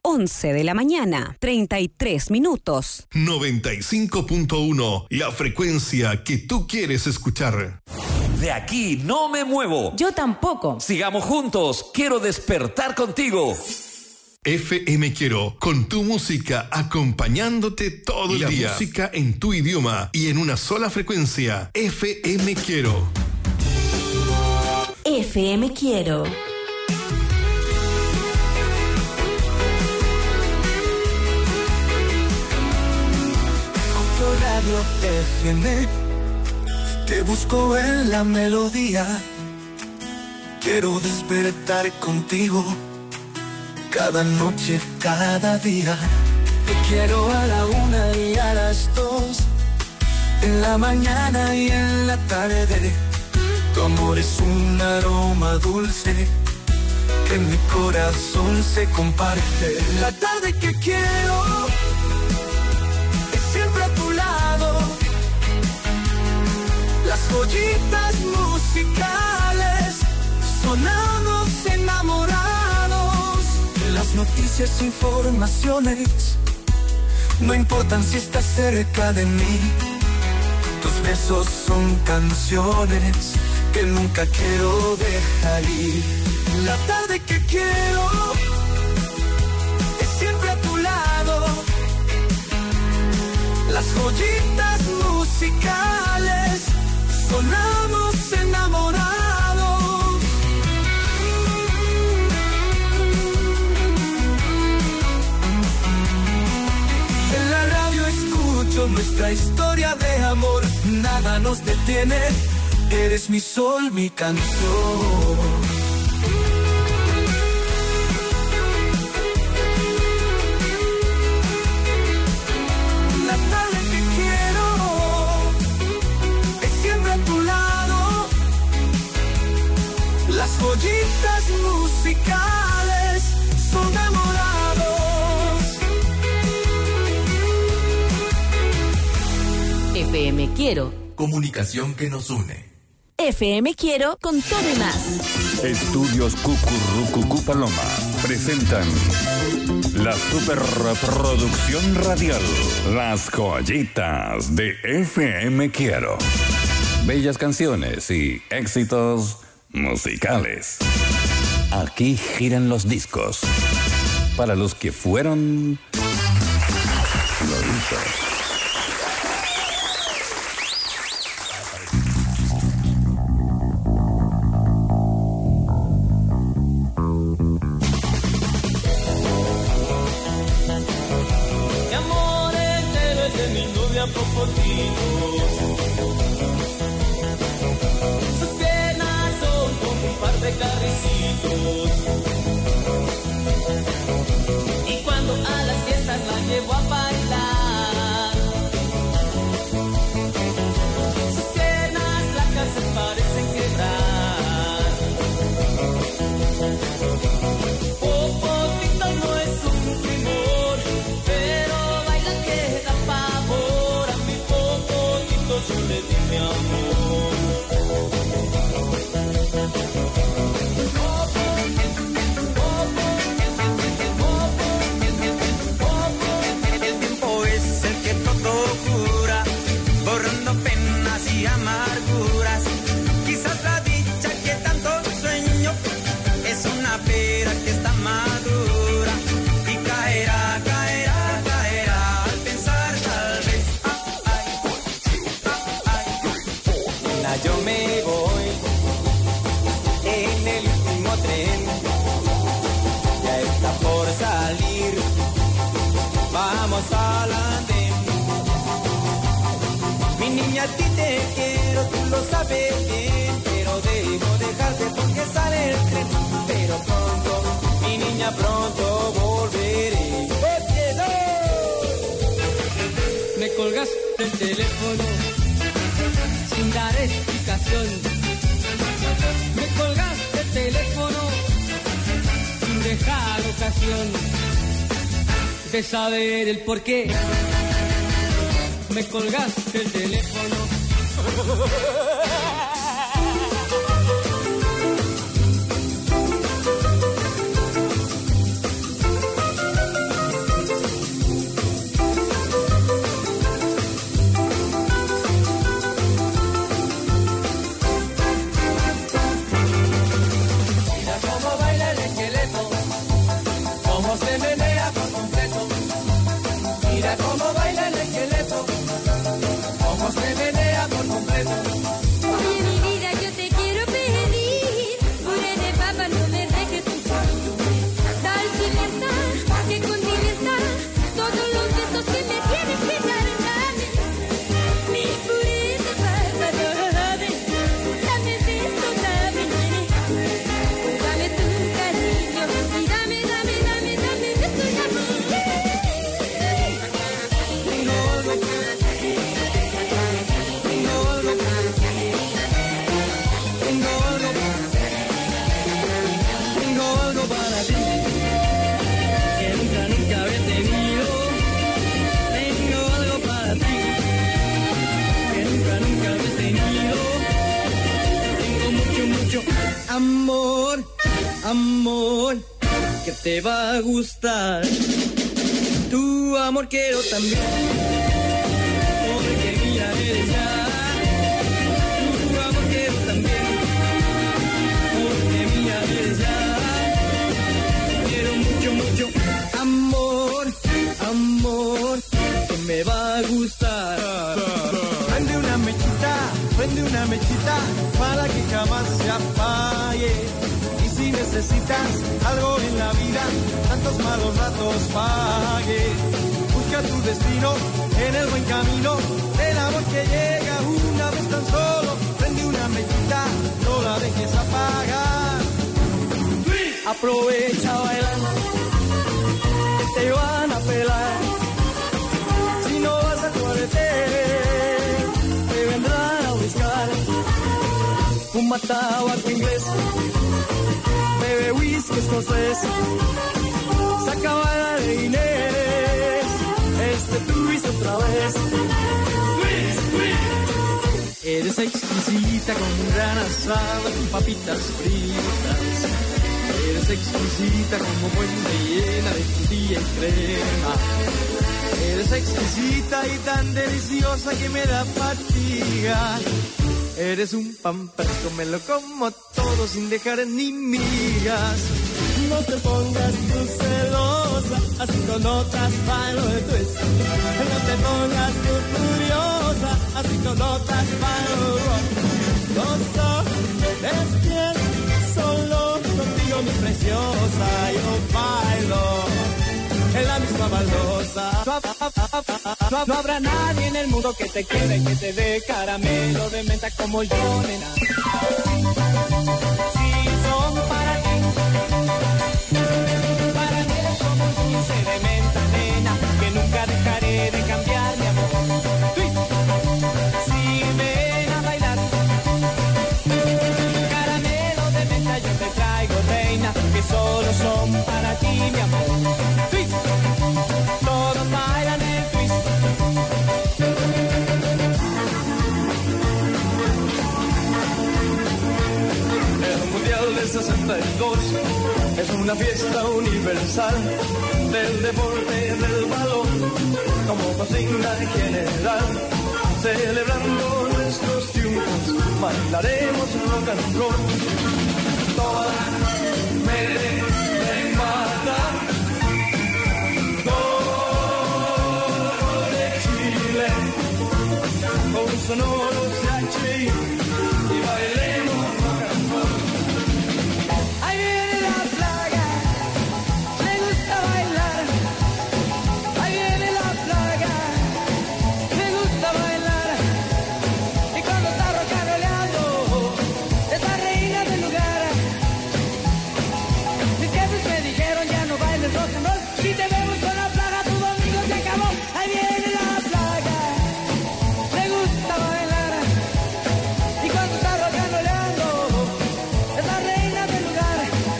11 de la mañana, 33 minutos. 95.1, la frecuencia que tú quieres escuchar. De aquí no me muevo. Yo tampoco. Sigamos juntos. Quiero despertar contigo. FM Quiero, con tu música acompañándote todo el día. La música en tu idioma y en una sola frecuencia. FM Quiero. FM Quiero. Radio FM, te busco en la melodía. Quiero despertar contigo cada noche, cada día. Te quiero a la 1 y a las 2, en la mañana y en la tarde. Tu amor es un aroma dulce que en mi corazón se comparte. La tarde que quiero es siempre a tu lado. Las joyitas musicales, sonamos enamorados. Las noticias, informaciones, no importan si estás cerca de mí. Tus besos son canciones que nunca quiero dejar ir. La tarde que quiero es siempre a tu lado. Las joyitas musicales, sonamos enamorados. En la radio escucho nuestra historia de amor. Nada nos detiene. Eres mi sol, mi canción. Las joyitas musicales son enamorados. FM Quiero. Comunicación que nos une. FM Quiero con todo y más. Estudios Cucurrucucú Paloma presentan la superproducción radial Las Joyitas de FM Quiero. Bellas canciones y éxitos musicales. Aquí giran los discos para los que fueron gloritos. Mi amor entero es de mi novia Popotitos. Sus piernas son como un par de carricitos. Y cuando a las fiestas la llevo a bailar, sus piernas flacas se parecen quebrar. Popotito no es un primor, pero baila que da pavor. A mi Popotito yo le di mi amor. El tiempo es el que todo cura, borrando penas y amarguras. Quizás la dicha que tanto sueño es una pera que está madura y caerá, caerá, caerá al pensar tal vez. Nena, yo me voy en el último tren, ya está por salir, vamos al andén. Mi niña, a ti te quiero, tú lo sabes bien, pero debo dejarte porque sale el tren. Pero pronto, mi niña, pronto volveré. ¡Oye, no! Me colgaste el teléfono sin dar explicación. Me colgaste el teléfono sin dejar ocasión de saber el porqué. Me colgaste el teléfono. cómo se menea por completo. Mira cómo baila el esqueleto, cómo se menea por completo. Oye, mi vida, yo te quiero pedir, puré de papa, no me dejes sufrir. Dale libertad, que condimenta todos los besos que me tienes que dar. Dame mi puré de papa, dame beso, dame tu cariño y dame beso y amor. Tengo algo para ti que nunca había tenido. Tengo algo para ti que nunca había tenido. Tengo mucho amor que te va a gustar. Tu amor quiero también, porque mira eres ya. Tu amor quiero también, porque mira eres ya. Quiero mucho amor que me va a gustar. Prende una mechita para que jamás se apague. Y si necesitas algo en la vida, tantos malos ratos pague. Busca tu destino en el buen camino, el amor que llega una vez tan solo. Prende una mechita, no la dejes apagar. Aprovecha bailando, que te van a pelar. Si no vas a cuartel, te vendrán a buscar. Fuma tabaco inglés, bebe whisky escocés, saca bala de Inés, twist otra vez. Eres exquisita con gran asado y papitas fritas. Eres exquisita como fuente llena de frutilla y crema. Eres exquisita y tan deliciosa que me da fatiga. Eres un pan fresco, me lo como todo sin dejar ni migas. No te pongas tú celosa, así con otras bailo el twist. No te pongas tú furiosa, así con otras bailo el rock. No sabes bien, solo contigo mi preciosa, yo bailo en la misma baldosa. No habrá nadie en el mundo que te quiera y que te dé caramelo de menta como yo, nena. Si son para ti, como un dulce de menta, nena, que nunca dejaré de cambiar mi amor. Si ven a bailar, caramelo de menta yo te traigo, reina, que solo son para ti, mi amor. Todos bailan el twist. El Mundial del 62 es una fiesta universal del deporte del balón como consigna general. Celebrando nuestros triunfos, bailaremos rock and roll. Toda me mata. Con sonoros H.I. y bailemos rock and roll. Ahí viene la plaga, le gusta bailar. Ahí viene la plaga, le gusta bailar. Y cuando está rocaroleando, es la reina del lugar. Mis jefes me dijeron ya no bailes rock and roll. Si te vemos con la plaga, tu domingo se acabó. Ahí viene la plaga, le gusta bailar. Y cuando está rocaroleando, es la reina del lugar.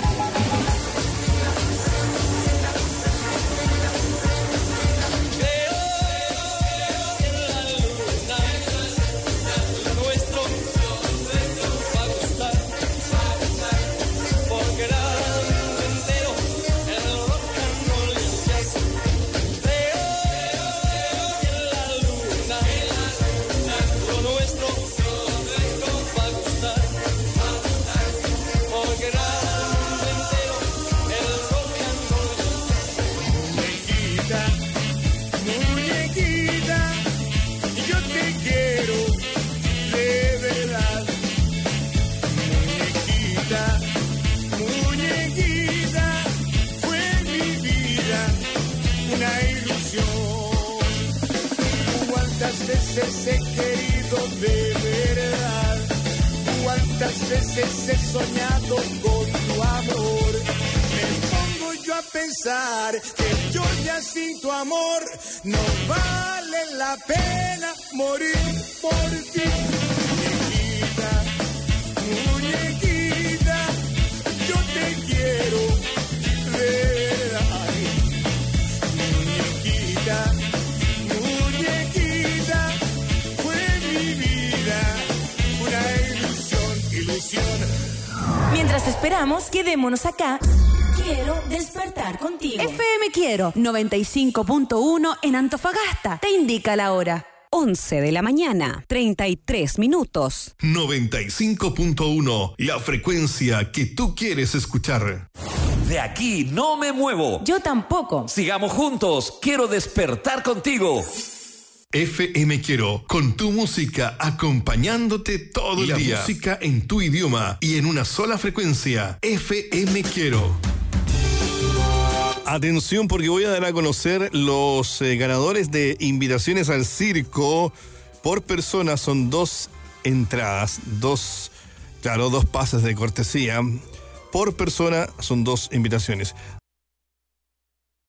Creo en la luna, nuestro va a gustar, porque era el mundo entero, el rock and roll ya veces he soñado con tu amor. Me pongo yo a pensar que yo ya sin tu amor no vale la pena morir por ti. Muñequita, muñequita, yo te quiero ver. Ay, muñequita, muñequita, fue mi vida una ilusión. Mientras esperamos, quedémonos acá. Quiero despertar contigo. FM Quiero 95.1 en Antofagasta. Te indica la hora. 11 de la mañana, 33 minutos. 95.1, la frecuencia que tú quieres escuchar. De aquí no me muevo. Yo tampoco. Sigamos juntos. Quiero despertar contigo. FM Quiero, con tu música acompañándote todo el día. La música en tu idioma y en una sola frecuencia. FM Quiero. Atención, porque voy a dar a conocer los ganadores de invitaciones al circo. Por persona son 2 entradas, 2 pases de cortesía. Por persona son 2 invitaciones.